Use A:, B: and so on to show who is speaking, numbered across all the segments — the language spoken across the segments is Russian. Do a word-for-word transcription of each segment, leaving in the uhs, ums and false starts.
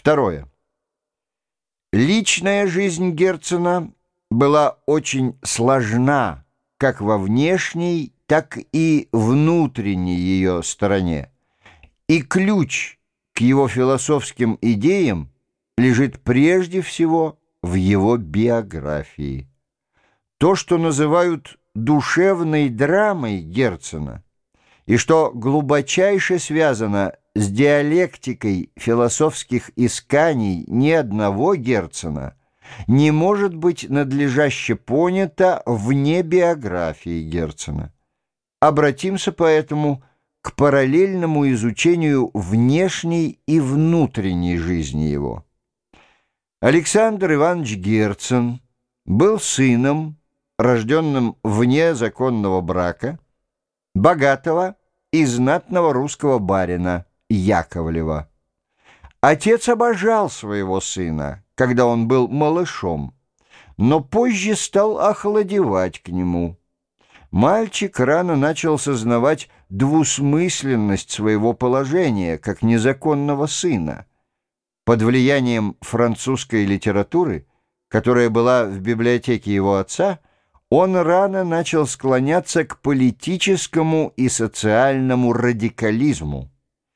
A: Второе. Личная жизнь Герцена была очень сложна как во внешней, так и внутренней ее стороне, и ключ к его философским идеям лежит прежде всего в его биографии. То, что называют душевной драмой Герцена, и что глубочайше связано с диалектикой философских исканий ни одного Герцена, не может быть надлежаще понято вне биографии Герцена. Обратимся поэтому к параллельному изучению внешней и внутренней жизни его. Александр Иванович Герцен был сыном, рожденным вне законного брака, богатого и знатного русского барина Яковлева. Отец обожал своего сына, когда он был малышом, но позже стал охладевать к нему. Мальчик рано начал сознавать двусмысленность своего положения как незаконного сына. Под влиянием французской литературы, которая была в библиотеке его отца, он рано начал склоняться к политическому и социальному радикализму.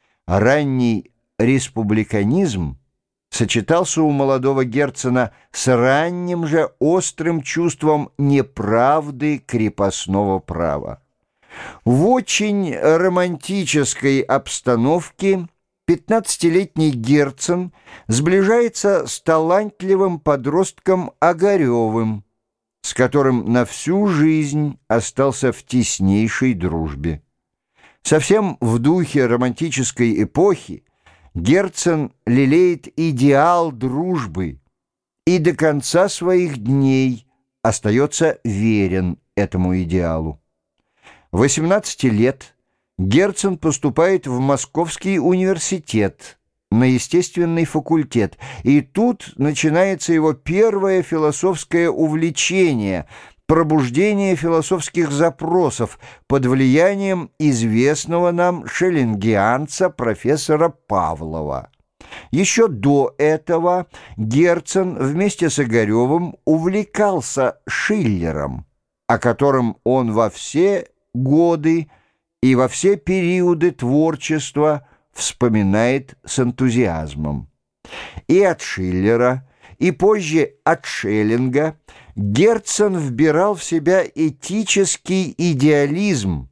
A: Ранний республиканизм сочетался у молодого Герцена с ранним же острым чувством неправды крепостного права. В очень романтической обстановке пятнадцатилетний Герцен сближается с талантливым подростком Огаревым, с которым на всю жизнь остался в теснейшей дружбе. Совсем в духе романтической эпохи Герцен лелеет идеал дружбы и до конца своих дней остается верен этому идеалу. восемнадцати лет Герцен поступает в Московский университет на естественный факультет, и тут начинается его первое философское увлечение, пробуждение философских запросов под влиянием известного нам шеллингианца профессора Павлова. Еще до этого Герцен вместе с Огаревым увлекался Шиллером, о котором он во все годы и во все периоды творчества вспоминает с энтузиазмом. И от Шиллера, и позже от Шеллинга Герцен вбирал в себя этический идеализм,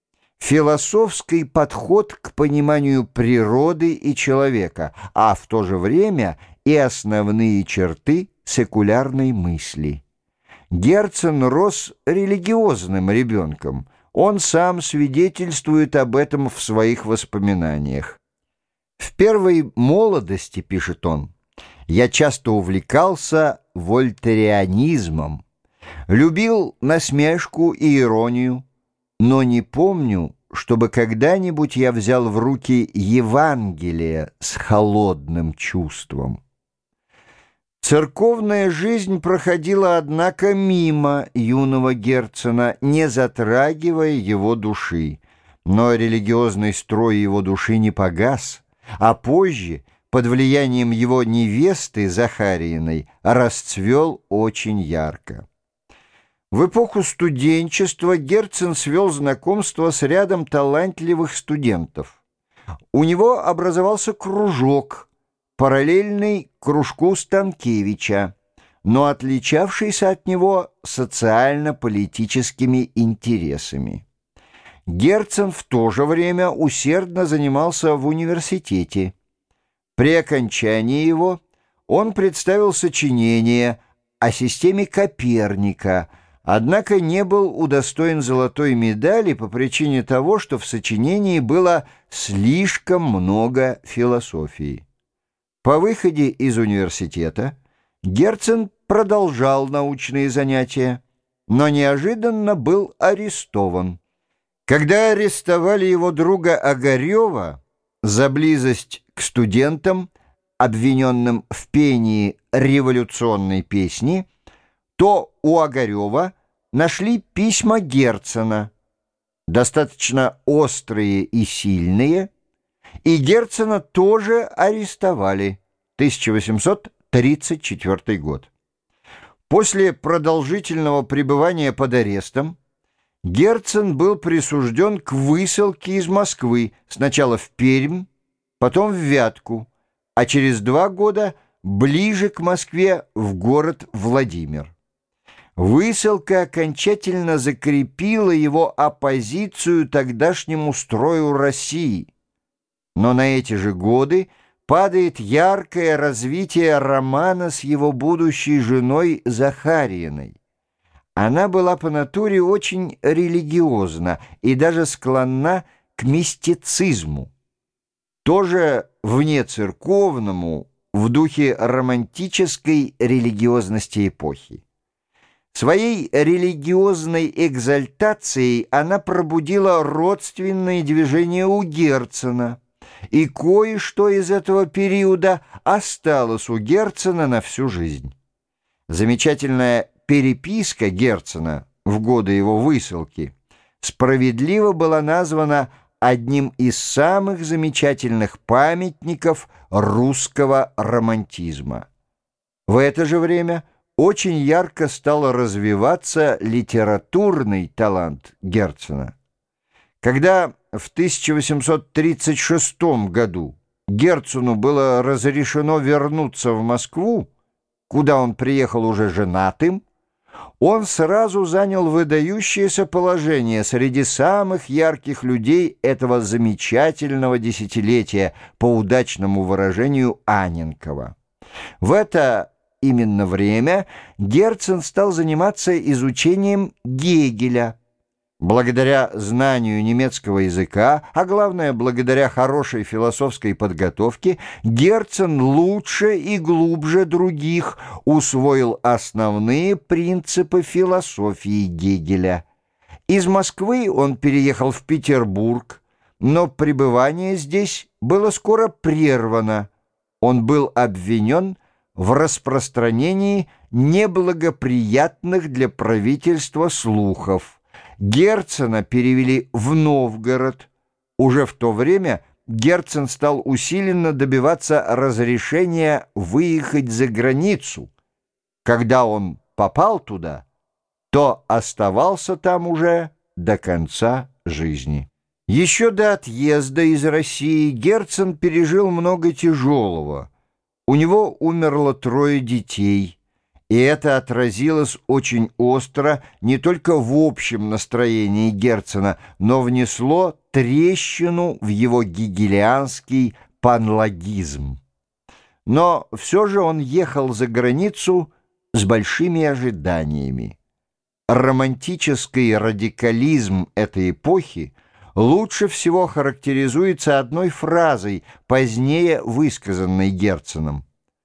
A: философский подход к пониманию природы и человека, а в то же время и основные черты секулярной мысли. Герцен рос религиозным ребенком. Он сам свидетельствует об этом в своих воспоминаниях. «В первой молодости, — пишет он, — я часто увлекался вольтерианизмом, любил насмешку и иронию, но не помню, чтобы когда-нибудь я взял в руки Евангелие с холодным чувством». Церковная жизнь проходила, однако, мимо юного Герцена, не затрагивая его души, но религиозный строй его души не погас, а позже, под влиянием его невесты Захарииной, расцвел очень ярко. В эпоху студенчества Герцен свел знакомство с рядом талантливых студентов. У него образовался кружок, параллельный кружку Станкевича, но отличавшийся от него социально-политическими интересами. Герцен в то же время усердно занимался в университете. При окончании его он представил сочинение о системе Коперника, однако не был удостоен золотой медали по причине того, что в сочинении было слишком много философии. По выходе из университета Герцен продолжал научные занятия, но неожиданно был арестован. Когда арестовали его друга Огарева за близость к студентам, обвиненным в пении революционной песни, то у Огарева нашли письма Герцена, достаточно острые и сильные, и Герцена тоже арестовали, тысяча восемьсот тридцать четвёртый год. После продолжительного пребывания под арестом Герцен был присужден к высылке из Москвы сначала в Пермь, потом в Вятку, а через два года ближе к Москве в город Владимир. Высылка окончательно закрепила его оппозицию тогдашнему строю России. Но на эти же годы падает яркое развитие романа с его будущей женой Захарииной. Она была по натуре очень религиозна и даже склонна к мистицизму, тоже внецерковному, в духе романтической религиозности эпохи. Своей религиозной экзальтацией она пробудила родственные движения у Герцена, и кое-что из этого периода осталось у Герцена на всю жизнь. Замечательная переписка Герцена в годы его высылки справедливо была названа одним из самых замечательных памятников русского романтизма. В это же время очень ярко стал развиваться литературный талант Герцена. Когда в тысяча восемьсот тридцать шестом году Герцену было разрешено вернуться в Москву, куда он приехал уже женатым, он сразу занял выдающееся положение среди самых ярких людей этого замечательного десятилетия, по удачному выражению Анненкова. В это именно время Герцен стал заниматься изучением Гегеля. Благодаря знанию немецкого языка, а главное, благодаря хорошей философской подготовке, Герцен лучше и глубже других усвоил основные принципы философии Гегеля. Из Москвы он переехал в Петербург, но пребывание здесь было скоро прервано. Он был обвинен в распространении неблагоприятных для правительства слухов. Герцена перевели в Новгород. Уже в то время Герцен стал усиленно добиваться разрешения выехать за границу. Когда он попал туда, то оставался там уже до конца жизни. Еще до отъезда из России Герцен пережил много тяжелого. У него умерло трое детей. И это отразилось очень остро не только в общем настроении Герцена, но внесло трещину в его гегелианский панлогизм. Но все же он ехал за границу с большими ожиданиями. Романтический радикализм этой эпохи лучше всего характеризуется одной фразой, позднее высказанной Герценом.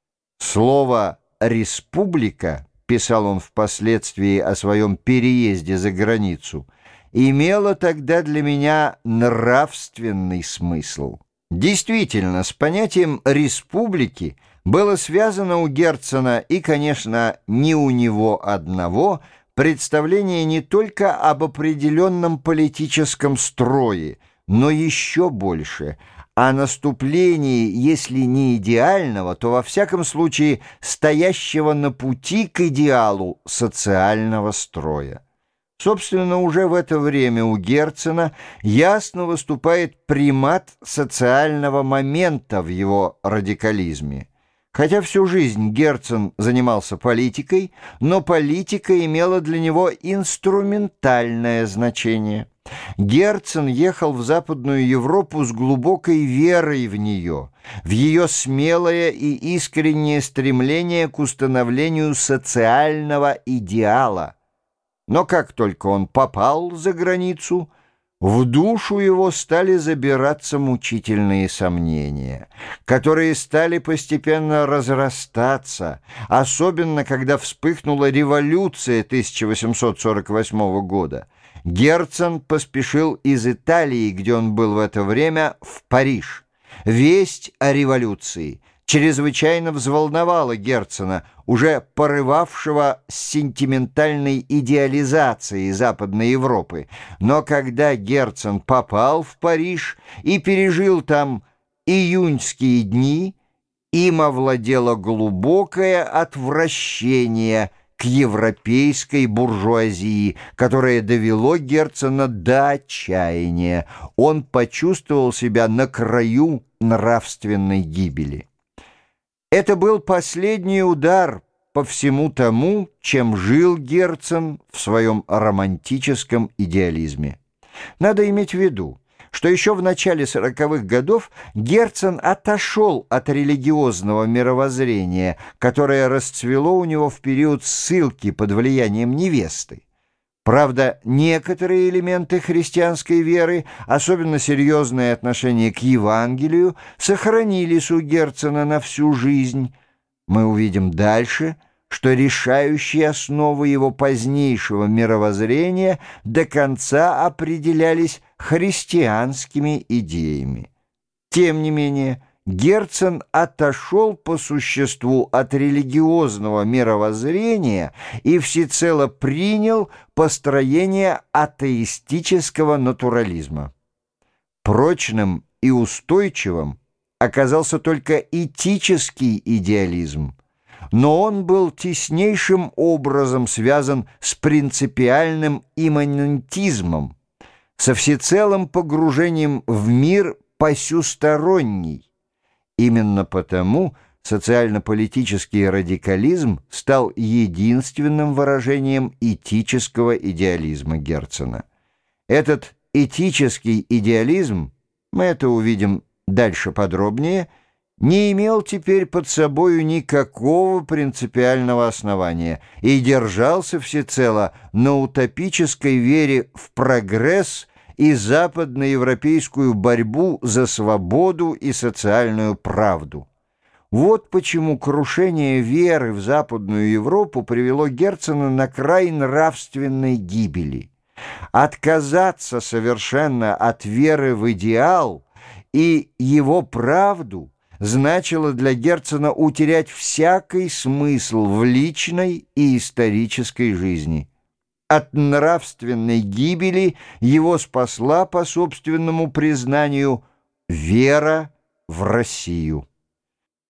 A: Слово «республика», писал он впоследствии о своем переезде за границу, имело тогда для меня нравственный смысл. Действительно, с понятием «республики» было связано у Герцена и, конечно, не у него одного, представление не только об определенном политическом строе, но еще больше – о наступлении, если не идеального, то во всяком случае стоящего на пути к идеалу социального строя. Собственно, уже в это время у Герцена ясно выступает примат социального момента в его радикализме. Хотя всю жизнь Герцен занимался политикой, но политика имела для него инструментальное значение. Герцен ехал в Западную Европу с глубокой верой в нее, в ее смелое и искреннее стремление к установлению социального идеала. Но как только он попал за границу, в душу его стали забираться мучительные сомнения, которые стали постепенно разрастаться, особенно когда вспыхнула революция тысяча восемьсот сорок восьмого года. Герцен поспешил из Италии, где он был в это время, в Париж. Весть о революции чрезвычайно взволновала Герцена, уже порывавшего с сентиментальной идеализацией Западной Европы. Но когда Герцен попал в Париж и пережил там июньские дни, им овладело глубокое отвращение к европейской буржуазии, которое довело Герцена до отчаяния. Он почувствовал себя на краю нравственной гибели. Это был последний удар по всему тому, чем жил Герцен в своем романтическом идеализме. Надо иметь в виду, что еще в начале сороковых годов Герцен отошел от религиозного мировоззрения, которое расцвело у него в период ссылки под влиянием невесты. Правда, некоторые элементы христианской веры, особенно серьезное отношение к Евангелию, сохранились у Герцена на всю жизнь. Мы увидим дальше, что решающие основы его позднейшего мировоззрения до конца определялись христианскими идеями. Тем не менее, Герцен отошел по существу от религиозного мировоззрения и всецело принял построение атеистического натурализма. Прочным и устойчивым оказался только этический идеализм, но он был теснейшим образом связан с принципиальным имманентизмом, со всецелым погружением в мир посюсторонний. Именно потому социально-политический радикализм стал единственным выражением этического идеализма Герцена. Этот этический идеализм, мы это увидим дальше подробнее, не имел теперь под собою никакого принципиального основания и держался всецело на утопической вере в прогресс и западноевропейскую борьбу за свободу и социальную правду. Вот почему крушение веры в Западную Европу привело Герцена на край нравственной гибели. Отказаться совершенно от веры в идеал и его правду значило для Герцена утерять всякий смысл в личной и исторической жизни. От нравственной гибели его спасла, по собственному признанию, вера в Россию.